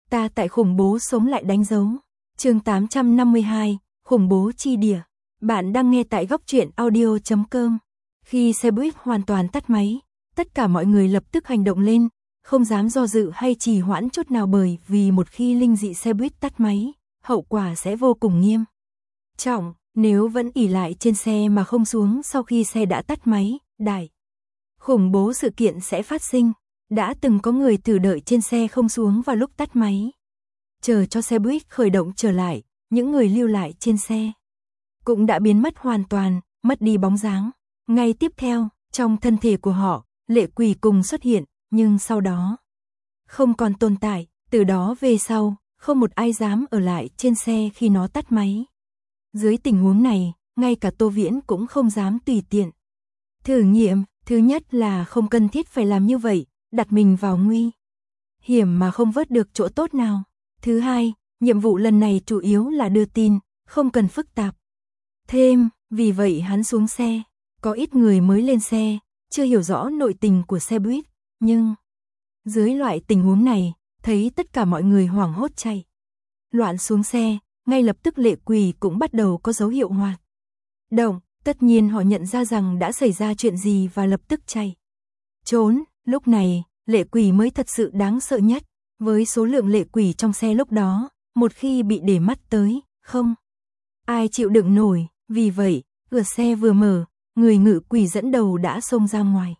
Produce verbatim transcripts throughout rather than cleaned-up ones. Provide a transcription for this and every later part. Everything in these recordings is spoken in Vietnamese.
Ta tại khủng bố sống lại đánh dấu. Chương tám trăm năm mươi hai, khủng bố chi địa. Bạn đang nghe tại góc truyện audio chấm com. Khi xe buýt hoàn toàn tắt máy, tất cả mọi người lập tức hành động lên, không dám do dự hay trì hoãn chút nào bởi vì một khi linh dị xe buýt tắt máy, hậu quả sẽ vô cùng nghiêm trọng. Nếu vẫn ỷ lại trên xe mà không xuống sau khi xe đã tắt máy, đại khủng bố sự kiện sẽ phát sinh. Đã từng có người thử đợi trên xe không xuống vào lúc tắt máy, chờ cho xe buýt khởi động trở lại, những người lưu lại trên xe cũng đã biến mất hoàn toàn, mất đi bóng dáng. Ngay tiếp theo, trong thân thể của họ, lệ quỷ cùng xuất hiện, nhưng sau đó không còn tồn tại, từ đó về sau, không một ai dám ở lại trên xe khi nó tắt máy. Dưới tình huống này, ngay cả Tô Viễn cũng không dám tùy tiện thử nghiệm. Thứ nhất là không cần thiết phải làm như vậy, đặt mình vào nguy hiểm mà không vớt được chỗ tốt nào. Thứ hai, nhiệm vụ lần này chủ yếu là đưa tin, không cần phức tạp thêm, vì vậy hắn xuống xe. Có ít người mới lên xe, chưa hiểu rõ nội tình của xe buýt, nhưng dưới loại tình huống này, thấy tất cả mọi người hoảng hốt chạy loạn xuống xe, ngay lập tức lệ quỷ cũng bắt đầu có dấu hiệu hoạt động. Tất nhiên họ nhận ra rằng đã xảy ra chuyện gì và lập tức chạy trốn. Lúc này, lệ quỷ mới thật sự đáng sợ nhất. Với số lượng lệ quỷ trong xe lúc đó, một khi bị để mắt tới, không ai chịu đựng nổi. Vì vậy, cửa xe vừa mở, người ngự quỷ dẫn đầu đã xông ra ngoài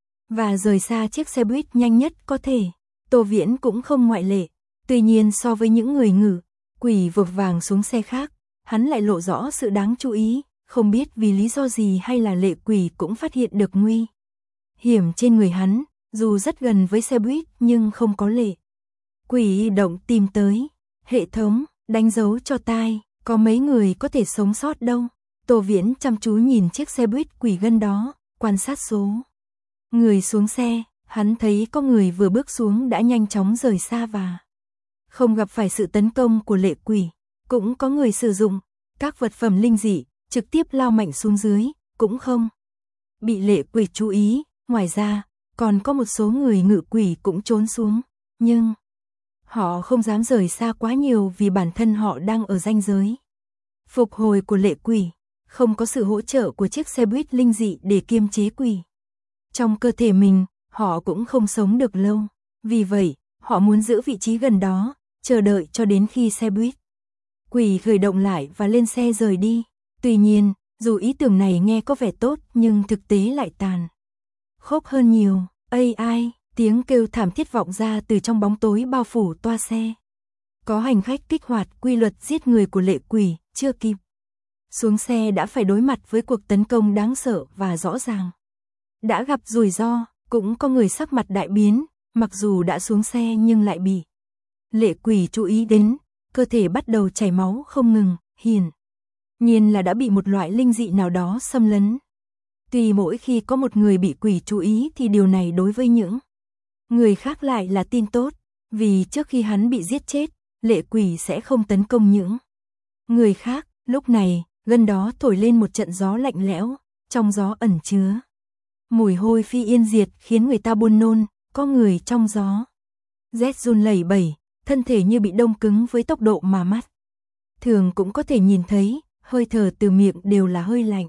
và rời xa chiếc xe buýt nhanh nhất có thể. Tô Viễn cũng không ngoại lệ. Tuy nhiên so với những người ngự quỷ vội vàng xuống xe khác, hắn lại lộ rõ sự đáng chú ý. Không biết vì lý do gì hay là lệ quỷ cũng phát hiện được nguy hiểm trên người hắn, dù rất gần với xe buýt nhưng không có lệ quỷ động tìm tới. Hệ thống, đánh dấu cho tai, có mấy người có thể sống sót đâu. Tô Viễn chăm chú nhìn chiếc xe buýt quỷ gân đó, quan sát số người xuống xe, hắn thấy có người vừa bước xuống đã nhanh chóng rời xa và không gặp phải sự tấn công của lệ quỷ. Cũng có người sử dụng các vật phẩm linh dị, trực tiếp lao mạnh xuống dưới, cũng không bị lệ quỷ chú ý. Ngoài ra, còn có một số người ngự quỷ cũng trốn xuống, nhưng họ không dám rời xa quá nhiều vì bản thân họ đang ở ranh giới phục hồi của lệ quỷ, không có sự hỗ trợ của chiếc xe buýt linh dị để kiềm chế quỷ trong cơ thể mình, họ cũng không sống được lâu. Vì vậy, họ muốn giữ vị trí gần đó, chờ đợi cho đến khi xe buýt quỷ khởi động lại và lên xe rời đi. Tuy nhiên, dù ý tưởng này nghe có vẻ tốt nhưng thực tế lại tàn khốc hơn nhiều. Ây ai, tiếng kêu thảm thiết vọng ra từ trong bóng tối bao phủ toa xe. Có hành khách kích hoạt quy luật giết người của lệ quỷ, chưa kịp xuống xe đã phải đối mặt với cuộc tấn công đáng sợ và rõ ràng đã gặp rủi ro. Cũng có người sắc mặt đại biến, mặc dù đã xuống xe nhưng lại bị lệ quỷ chú ý đến, cơ thể bắt đầu chảy máu không ngừng, hiển nhiên là đã bị một loại linh dị nào đó xâm lấn. Tuy mỗi khi có một người bị quỷ chú ý thì điều này đối với những người khác lại là tin tốt, vì trước khi hắn bị giết chết, lệ quỷ sẽ không tấn công những người khác. Lúc này, gần đó thổi lên một trận gió lạnh lẽo, trong gió ẩn chứa mùi hôi phi yên diệt khiến người ta buồn nôn. Có người trong gió rét run lẩy bẩy, thân thể như bị đông cứng với tốc độ mà mắt thường cũng có thể nhìn thấy. Hơi thở từ miệng đều là hơi lạnh,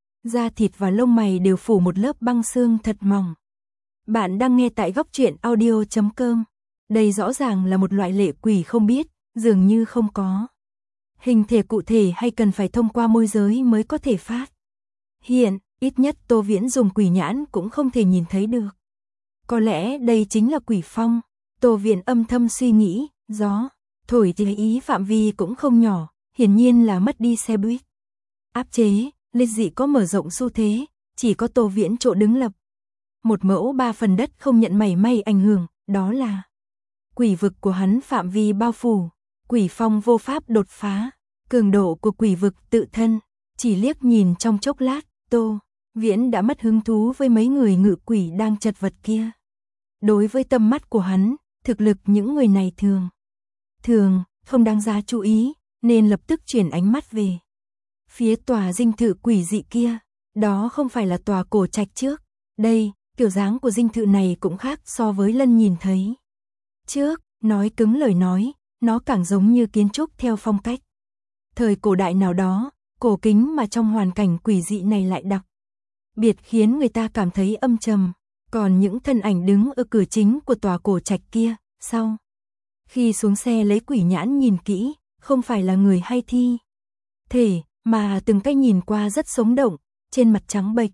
da thịt và lông mày đều phủ một lớp băng xương thật mỏng. Bạn đang nghe tại góc truyện audio chấm com. Đây rõ ràng là một loại lệ quỷ không biết, dường như không có hình thể cụ thể hay cần phải thông qua môi giới mới có thể phát hiện. Ít nhất Tô Viễn dùng quỷ nhãn cũng không thể nhìn thấy được. Có lẽ đây chính là quỷ phong. Tô Viễn âm thầm suy nghĩ. Gió thổi thì ý phạm vi cũng không nhỏ, hiển nhiên là mất đi xe buýt áp chế. Linh dị có mở rộng xu thế, chỉ có Tô Viễn chỗ đứng lập một mẫu ba phần đất không nhận mảy may ảnh hưởng, đó là quỷ vực của hắn phạm vi bao phủ. Quỷ phong vô pháp đột phá, cường độ của quỷ vực tự thân. Chỉ liếc nhìn trong chốc lát, Tô Viễn đã mất hứng thú với mấy người ngự quỷ đang chật vật kia. Đối với tầm mắt của hắn, thực lực những người này thường thường không đáng giá chú ý, nên lập tức chuyển ánh mắt về phía tòa dinh thự quỷ dị kia. Đó không phải là tòa cổ trạch trước. Đây, kiểu dáng của dinh thự này cũng khác so với lần nhìn thấy trước. Nói cứng lời nói, nó càng giống như kiến trúc theo phong cách thời cổ đại nào đó, cổ kính mà trong hoàn cảnh quỷ dị này lại đặc biệt khiến người ta cảm thấy âm trầm. Còn những thân ảnh đứng ở cửa chính của tòa cổ trạch kia, sau khi xuống xe lấy quỷ nhãn nhìn kỹ, không phải là người hay thi thể, mà từng cái nhìn qua rất sống động, trên mặt trắng bệch,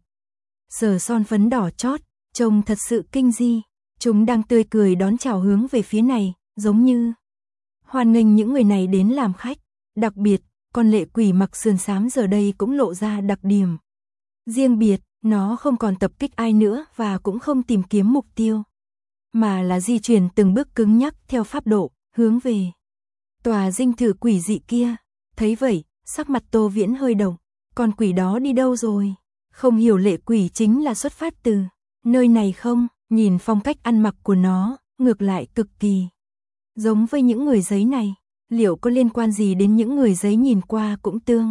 sờ son phấn đỏ chót, trông thật sự kinh di. Chúng đang tươi cười đón chào hướng về phía này, giống như hoan nghênh những người này đến làm khách. Đặc biệt, con lệ quỷ mặc sườn xám giờ đây cũng lộ ra đặc điểm riêng biệt, nó không còn tập kích ai nữa và cũng không tìm kiếm mục tiêu, mà là di chuyển từng bước cứng nhắc theo pháp độ, hướng về tòa dinh thự quỷ dị kia. Thấy vậy, sắc mặt Tô Viễn hơi động, con quỷ đó đi đâu rồi? Không hiểu lệ quỷ chính là xuất phát từ nơi này không? Nhìn phong cách ăn mặc của nó, ngược lại cực kỳ giống với những người giấy này. Liệu có liên quan gì đến những người giấy nhìn qua cũng tương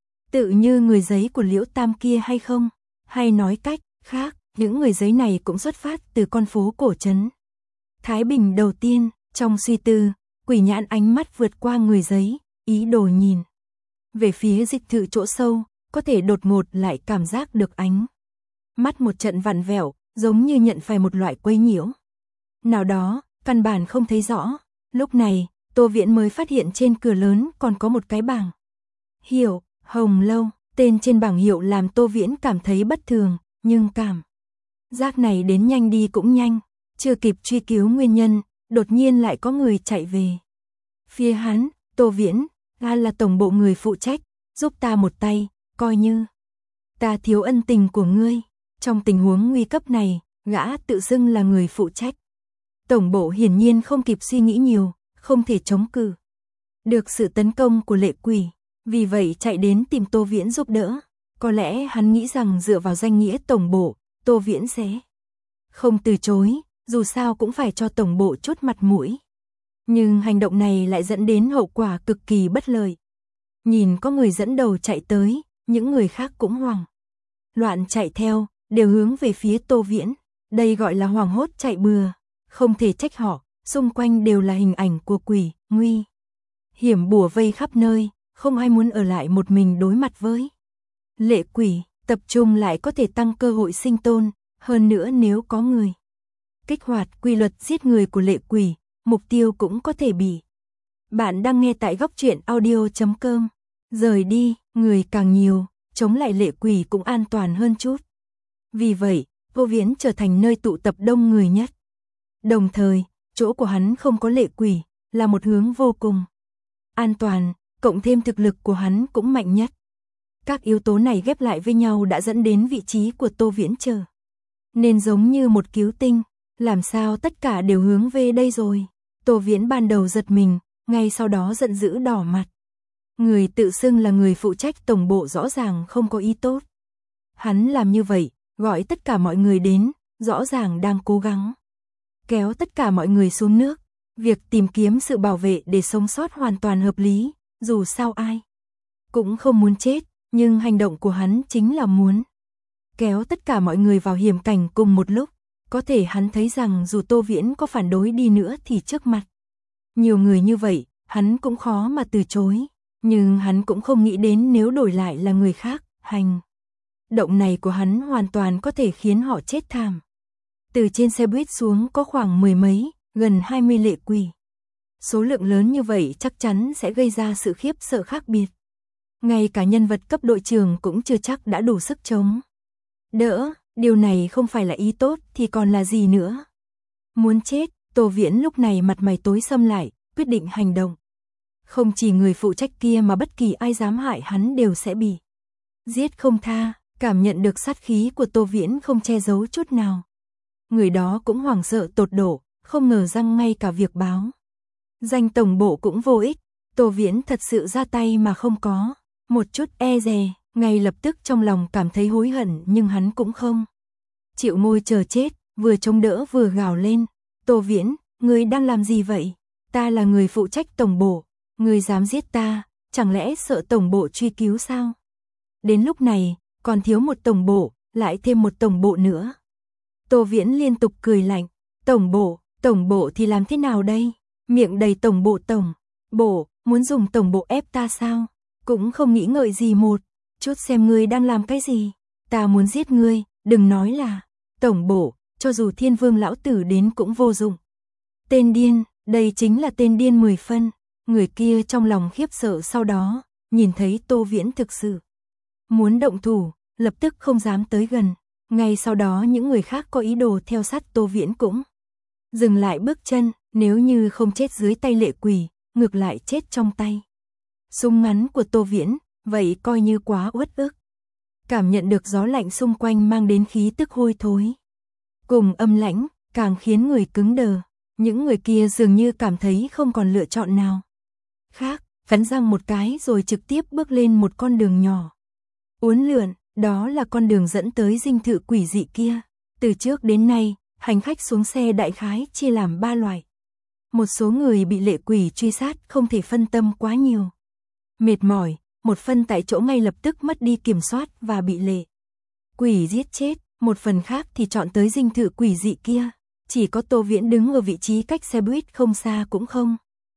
tự như người giấy của Liễu Tam kia hay không? Hay nói cách khác, những người giấy này cũng xuất phát từ con phố cổ trấn Thái Bình đầu tiên. Trong suy tư, quỷ nhãn ánh mắt vượt qua người giấy, ý đồ nhìn về phía dịch thự chỗ sâu, có thể đột ngột lại cảm giác được ánh mắt một trận vặn vẹo, giống như nhận phải một loại quấy nhiễu nào đó, căn bản không thấy rõ. Lúc này, Tô Viễn mới phát hiện trên cửa lớn còn có một cái bảng hiệu Hồng Lâu. Tên trên bảng hiệu làm Tô Viễn cảm thấy bất thường, nhưng cảm giác này đến nhanh đi cũng nhanh. Chưa kịp truy cứu nguyên nhân, đột nhiên lại có người chạy về phía hắn. Tô Viễn, ta là tổng bộ người phụ trách, giúp ta một tay, coi như ta thiếu ân tình của ngươi. Trong tình huống nguy cấp này, gã tự xưng là người phụ trách tổng bộ hiển nhiên không kịp suy nghĩ nhiều, không thể chống cự được sự tấn công của lệ quỷ, vì vậy chạy đến tìm Tô Viễn giúp đỡ. Có lẽ hắn nghĩ rằng dựa vào danh nghĩa tổng bộ, Tô Viễn sẽ không từ chối, dù sao cũng phải cho tổng bộ chút mặt mũi. Nhưng hành động này lại dẫn đến hậu quả cực kỳ bất lợi. Nhìn có người dẫn đầu chạy tới, những người khác cũng hoảng loạn chạy theo, đều hướng về phía Tô Viễn. Đây gọi là hoảng hốt chạy bừa, không thể trách họ, xung quanh đều là hình ảnh của quỷ, nguy hiểm bủa vây khắp nơi, không ai muốn ở lại một mình đối mặt với lệ quỷ. Tập trung lại có thể tăng cơ hội sinh tồn, hơn nữa nếu có người kích hoạt quy luật giết người của lệ quỷ, mục tiêu cũng có thể bị. Bạn đang nghe tại góc truyện audio chấm com. Rời đi, người càng nhiều, chống lại lệ quỷ cũng an toàn hơn chút. Vì vậy, Tô Viễn trở thành nơi tụ tập đông người nhất. Đồng thời, chỗ của hắn không có lệ quỷ, là một hướng vô cùng an toàn, cộng thêm thực lực của hắn cũng mạnh nhất. Các yếu tố này ghép lại với nhau đã dẫn đến vị trí của Tô Viễn trở nên giống như một cứu tinh. Làm sao tất cả đều hướng về đây rồi? Tô Viễn ban đầu giật mình, ngay sau đó giận dữ đỏ mặt. Người tự xưng là người phụ trách tổng bộ rõ ràng không có ý tốt. Hắn làm như vậy, gọi tất cả mọi người đến, rõ ràng đang cố gắng kéo tất cả mọi người xuống nước. Việc tìm kiếm sự bảo vệ để sống sót hoàn toàn hợp lý, dù sao ai cũng không muốn chết, nhưng hành động của hắn chính là muốn kéo tất cả mọi người vào hiểm cảnh cùng một lúc. Có thể hắn thấy rằng dù Tô Viễn có phản đối đi nữa thì trước mặt nhiều người như vậy, hắn cũng khó mà từ chối. Nhưng hắn cũng không nghĩ đến nếu đổi lại là người khác, hành động này của hắn hoàn toàn có thể khiến họ chết thảm. Từ trên xe buýt xuống có khoảng mười mấy, gần hai mươi lệ quỷ. Số lượng lớn như vậy chắc chắn sẽ gây ra sự khiếp sợ khác biệt. Ngay cả nhân vật cấp đội trưởng cũng chưa chắc đã đủ sức chống đỡ. Điều này không phải là ý tốt thì còn là gì nữa? Muốn chết, Tô Viễn lúc này mặt mày tối sầm lại, quyết định hành động. Không chỉ người phụ trách kia mà bất kỳ ai dám hại hắn đều sẽ bị giết không tha. Cảm nhận được sát khí của Tô Viễn không che giấu chút nào. Người đó cũng hoảng sợ tột độ, không ngờ rằng ngay cả việc báo danh tổng bộ cũng vô ích. Tô Viễn thật sự ra tay mà không có một chút e dè. Ngay lập tức trong lòng cảm thấy hối hận, nhưng hắn cũng không chịu ngồi chờ chết, vừa chống đỡ vừa gào lên. Tô Viễn, ngươi đang làm gì vậy? Ta là người phụ trách tổng bộ, ngươi dám giết ta, chẳng lẽ sợ tổng bộ truy cứu sao? Đến lúc này, còn thiếu một tổng bộ, lại thêm một tổng bộ nữa. Tô Viễn liên tục cười lạnh, tổng bộ, tổng bộ thì làm thế nào đây? miệng đầy tổng bộ tổng bộ, muốn dùng tổng bộ ép ta sao? Cũng không nghĩ ngợi gì một chút xem ngươi đang làm cái gì. Ta muốn giết ngươi, đừng nói là tổng bộ, cho dù Thiên Vương lão tử đến cũng vô dụng. Tên điên, đây chính là tên điên mười phân. Người kia trong lòng khiếp sợ, sau đó nhìn thấy Tô Viễn thực sự muốn động thủ, lập tức không dám tới gần. Ngay sau đó những người khác có ý đồ theo sát Tô Viễn cũng dừng lại bước chân, nếu như không chết dưới tay lệ quỷ, ngược lại chết trong tay súng ngắn của Tô Viễn, vậy coi như quá uất ức. Cảm nhận được gió lạnh xung quanh mang đến khí tức hôi thối cùng âm lãnh, càng khiến người cứng đờ. Những người kia dường như cảm thấy không còn lựa chọn nào khác, cắn răng một cái rồi trực tiếp bước lên một con đường nhỏ uốn lượn, đó là con đường dẫn tới dinh thự quỷ dị kia. Từ trước đến nay, hành khách xuống xe đại khái chia làm ba loại. Một số người bị lệ quỷ truy sát không thể phân tâm quá nhiều, mệt mỏi, một phần tại chỗ ngay lập tức mất đi kiểm soát và bị lệ quỷ giết chết, một phần khác thì chọn tới dinh thự quỷ dị kia. Chỉ có Tô Viễn đứng ở vị trí cách xe buýt không xa cũng không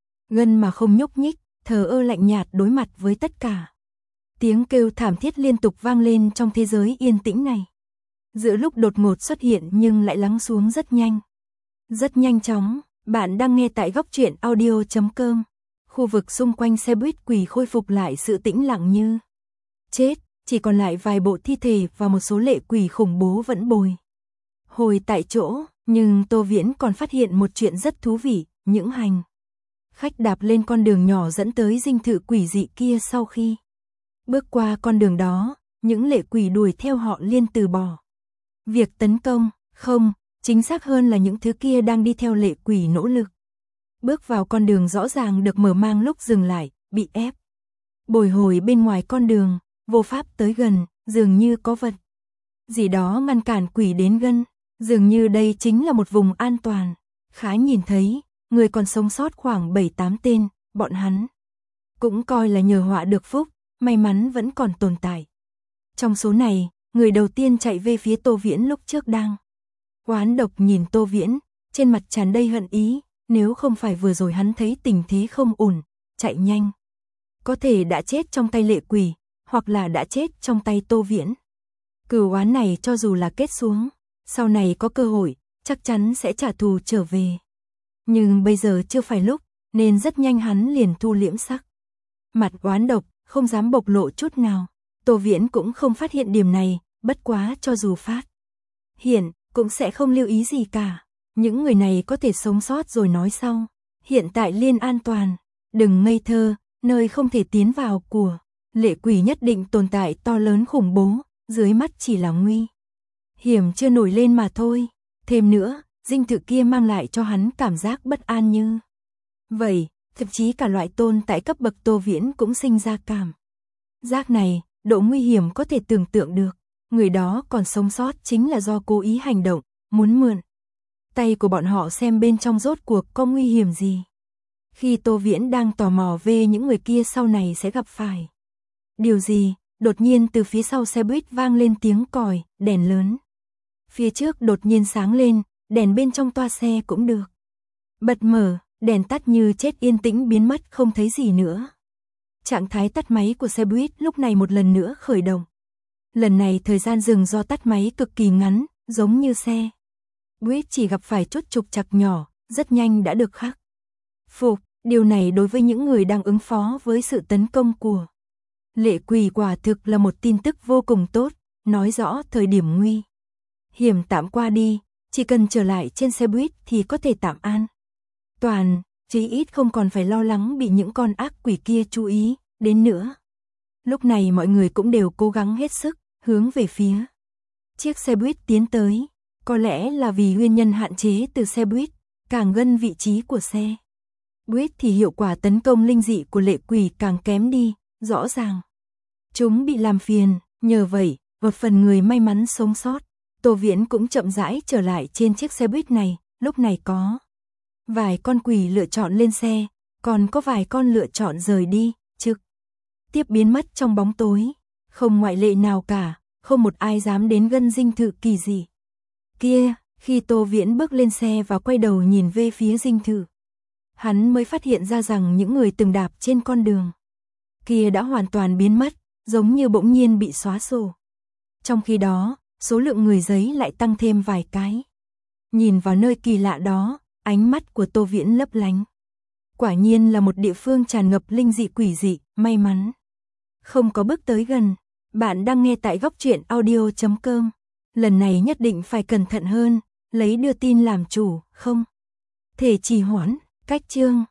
gần mà không nhúc nhích, thờ ơ lạnh nhạt đối mặt với tất cả. Tiếng kêu thảm thiết liên tục vang lên trong thế giới yên tĩnh này. Giữa lúc đột ngột xuất hiện nhưng lại lắng xuống rất nhanh. Rất nhanh chóng, bạn đang nghe tại góc truyện audio chấm com. Khu vực xung quanh xe buýt quỷ khôi phục lại sự tĩnh lặng như chết, chỉ còn lại vài bộ thi thể và một số lệ quỷ khủng bố vẫn bồi hồi tại chỗ. Nhưng Tô Viễn còn phát hiện một chuyện rất thú vị, những hành khách đạp lên con đường nhỏ dẫn tới dinh thự quỷ dị kia sau khi bước qua con đường đó, những lệ quỷ đuổi theo họ liên từ bỏ việc tấn công, không, chính xác hơn là những thứ kia đang đi theo lệ quỷ nỗ lực bước vào con đường rõ ràng được mở mang lúc dừng lại, bị ép bồi hồi bên ngoài con đường, vô pháp tới gần, dường như có vật gì đó ngăn cản quỷ đến gần. Dường như đây chính là một vùng an toàn. Khá nhìn thấy, người còn sống sót khoảng bảy tám tên, bọn hắn cũng coi là nhờ họa được phúc, may mắn vẫn còn tồn tại. Trong số này, người đầu tiên chạy về phía Tô Viễn lúc trước đang oán độc nhìn Tô Viễn, trên mặt tràn đầy hận ý, nếu không phải vừa rồi hắn thấy tình thế không ổn, chạy nhanh, có thể đã chết trong tay lệ quỷ, hoặc là đã chết trong tay Tô Viễn. Cừu oán này cho dù là kết xuống, sau này có cơ hội, chắc chắn sẽ trả thù trở về. Nhưng bây giờ chưa phải lúc, nên rất nhanh hắn liền thu liễm sắc. Mặt oán độc, không dám bộc lộ chút nào. Tô Viễn cũng không phát hiện điểm này, bất quá cho dù phát hiện, cũng sẽ không lưu ý gì cả. Những người này có thể sống sót rồi nói sau. Hiện tại liên an toàn, đừng ngây thơ, nơi không thể tiến vào của lệ quỷ nhất định tồn tại to lớn khủng bố, dưới mắt chỉ là nguy hiểm chưa nổi lên mà thôi. Thêm nữa, dinh thự kia mang lại cho hắn cảm giác bất an như vậy, thậm chí cả loại tôn tại cấp bậc Tô Viễn cũng sinh ra cảm giác này, độ nguy hiểm có thể tưởng tượng được. Người đó còn sống sót chính là do cố ý hành động, muốn mượn tay của bọn họ xem bên trong rốt cuộc có nguy hiểm gì. Khi Tô Viễn đang tò mò về những người kia sau này sẽ gặp phải điều gì, đột nhiên từ phía sau xe buýt vang lên tiếng còi, đèn lớn phía trước đột nhiên sáng lên, đèn bên trong toa xe cũng được bật mở, đèn tắt như chết, yên tĩnh biến mất không thấy gì nữa. Trạng thái tắt máy của xe buýt lúc này một lần nữa khởi động. Lần này thời gian dừng do tắt máy cực kỳ ngắn, giống như xe buýt chỉ gặp phải chút trục trặc nhỏ, rất nhanh đã được khắc phục. Điều này đối với những người đang ứng phó với sự tấn công của lệ quỷ quả thực là một tin tức vô cùng tốt, nói rõ thời điểm nguy hiểm tạm qua đi, chỉ cần trở lại trên xe buýt thì có thể tạm an toàn, chí ít không còn phải lo lắng bị những con ác quỷ kia chú ý đến nữa. Lúc này mọi người cũng đều cố gắng hết sức, hướng về phía chiếc xe buýt tiến tới. Có lẽ là vì nguyên nhân hạn chế từ xe buýt, càng gần vị trí của xe buýt thì hiệu quả tấn công linh dị của lệ quỷ càng kém đi, rõ ràng chúng bị làm phiền, nhờ vậy, một phần người may mắn sống sót. Tô Viễn cũng chậm rãi trở lại trên chiếc xe buýt này, lúc này có vài con quỷ lựa chọn lên xe, còn có vài con lựa chọn rời đi, trực tiếp biến mất trong bóng tối, không ngoại lệ nào cả, không một ai dám đến gần dinh thự kỳ dị kia. Khi Tô Viễn bước lên xe và quay đầu nhìn về phía dinh thự, hắn mới phát hiện ra rằng những người từng đạp trên con đường kia đã hoàn toàn biến mất, giống như bỗng nhiên bị xóa sổ. Trong khi đó, số lượng người giấy lại tăng thêm vài cái. Nhìn vào nơi kỳ lạ đó, ánh mắt của Tô Viễn lấp lánh. Quả nhiên là một địa phương tràn ngập linh dị quỷ dị, may mắn không có bước tới gần. Bạn đang nghe tại góc truyện audio chấm com. Lần này nhất định phải cẩn thận hơn, lấy đưa tin làm chủ, không thể trì hoãn. Cách chương